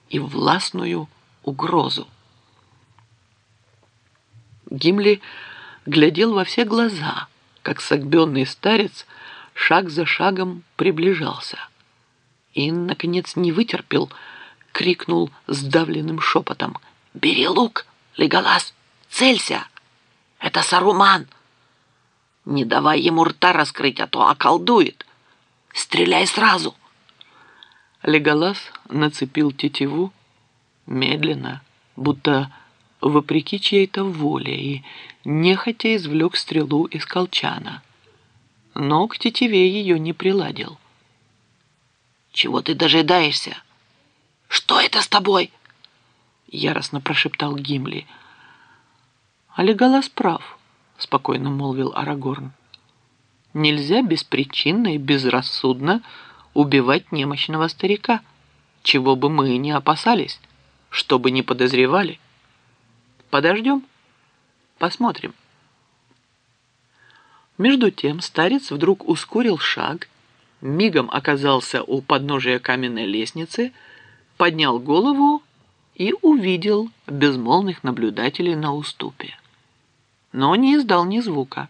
и властную угрозу. Гимли глядел во все глаза, как согбенный старец шаг за шагом приближался. И, наконец, не вытерпел, крикнул сдавленным шепотом: «Бери лук, Леголас, целься! Это Саруман! Не давай ему рта раскрыть, а то околдует! Стреляй сразу!» Леголас нацепил тетиву медленно, будто вопреки чьей-то воле, и нехотя извлек стрелу из колчана, но к тетиве ее не приладил. «Чего ты дожидаешься? Что это с тобой?» — яростно прошептал Гимли. «А Леголас прав», — спокойно молвил Арагорн. «Нельзя беспричинно и безрассудно убивать немощного старика, чего бы мы ни опасались, что бы ни подозревали. Подождем, посмотрим». Между тем старец вдруг ускорил шаг, мигом оказался у подножия каменной лестницы, поднял голову и увидел безмолвных наблюдателей на уступе, но не издал ни звука.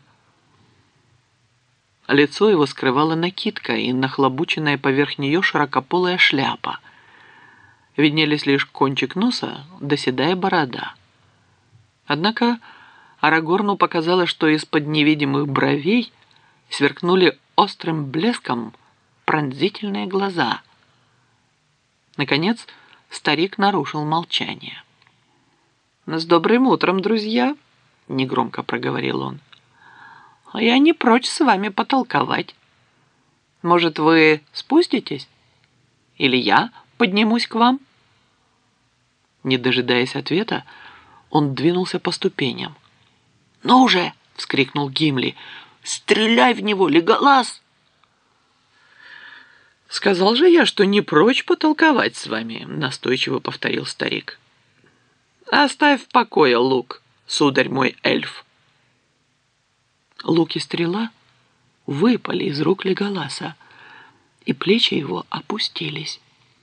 Лицо его скрывала накидка и нахлобученная поверх нее широкополая шляпа. Виднелись лишь кончик носа да седая борода. Однако Арагорну показалось, что из-под невидимых бровей сверкнули острым блеском пронзительные глаза. Наконец старик нарушил молчание. «С добрым утром, друзья!» — негромко проговорил он. «Я не прочь с вами потолковать. Может, вы спуститесь? Или я поднимусь к вам?» Не дожидаясь ответа, он двинулся по ступеням. «Ну уже!» — вскрикнул Гимли. «Стреляй в него, Леголас!» «Сказал же я, что не прочь потолковать с вами», — настойчиво повторил старик. «Оставь в покое лук, сударь мой эльф». Лук и стрела выпали из рук Леголаса, и плечи его опустились.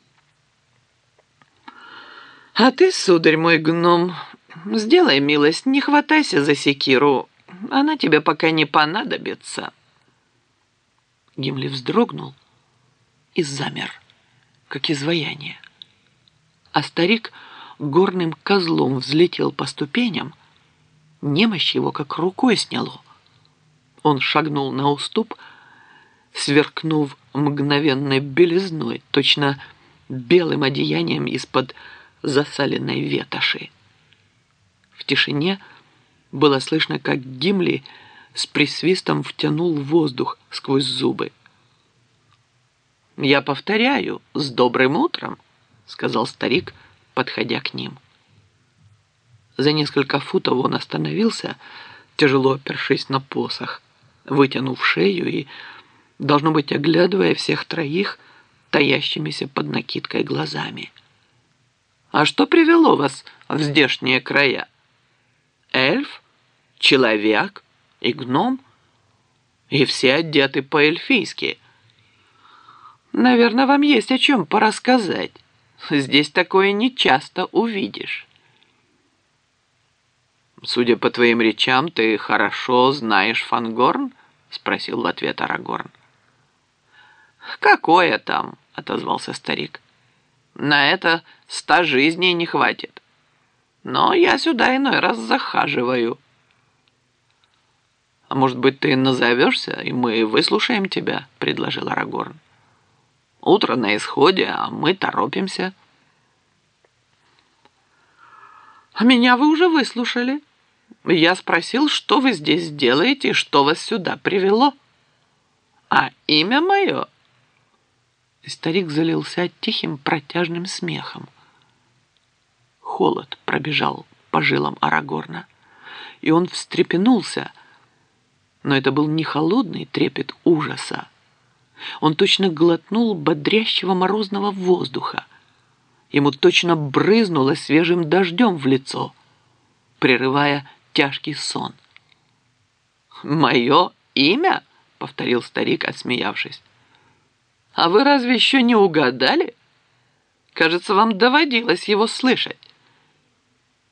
«А ты, сударь мой гном, сделай милость, не хватайся за секиру, она тебе пока не понадобится». Гимли вздрогнул и замер, как изваяние. А старик горным козлом взлетел по ступеням, немощь его как рукой сняло. Он шагнул на уступ, сверкнув мгновенной белизной, точно белым одеянием из-под засаленной ветоши. В тишине было слышно, как Гимли с присвистом втянул воздух сквозь зубы. «Я повторяю, с добрым утром», — сказал старик, подходя к ним. За несколько футов он остановился, тяжело опершись на посох, вытянув шею и, должно быть, оглядывая всех троих таящимися под накидкой глазами. «А что привело вас в здешние края? Эльф, человек и гном? И все одеты по-эльфийски. Наверное, вам есть о чем порассказать. Здесь такое нечасто увидишь». «Судя по твоим речам, ты хорошо знаешь Фангорн?» — спросил в ответ Арагорн. «Какое там?» — отозвался старик. «На это 100 жизней не хватит. Но я сюда иной раз захаживаю». «А может быть, ты назовешься, и мы выслушаем тебя?» — предложил Арагорн. «Утро на исходе, а мы торопимся». «А меня вы уже выслушали. Я спросил, что вы здесь делаете и что вас сюда привело. А имя мое...» И старик залился тихим протяжным смехом. Холод пробежал по жилам Арагорна, и он встрепенулся, но это был не холодный трепет ужаса. Он точно глотнул бодрящего морозного воздуха. Ему точно брызнуло свежим дождем в лицо, прерывая тяжкий сон. «Мое имя?» — повторил старик, отсмеявшись. «А вы разве еще не угадали? Кажется, вам доводилось его слышать.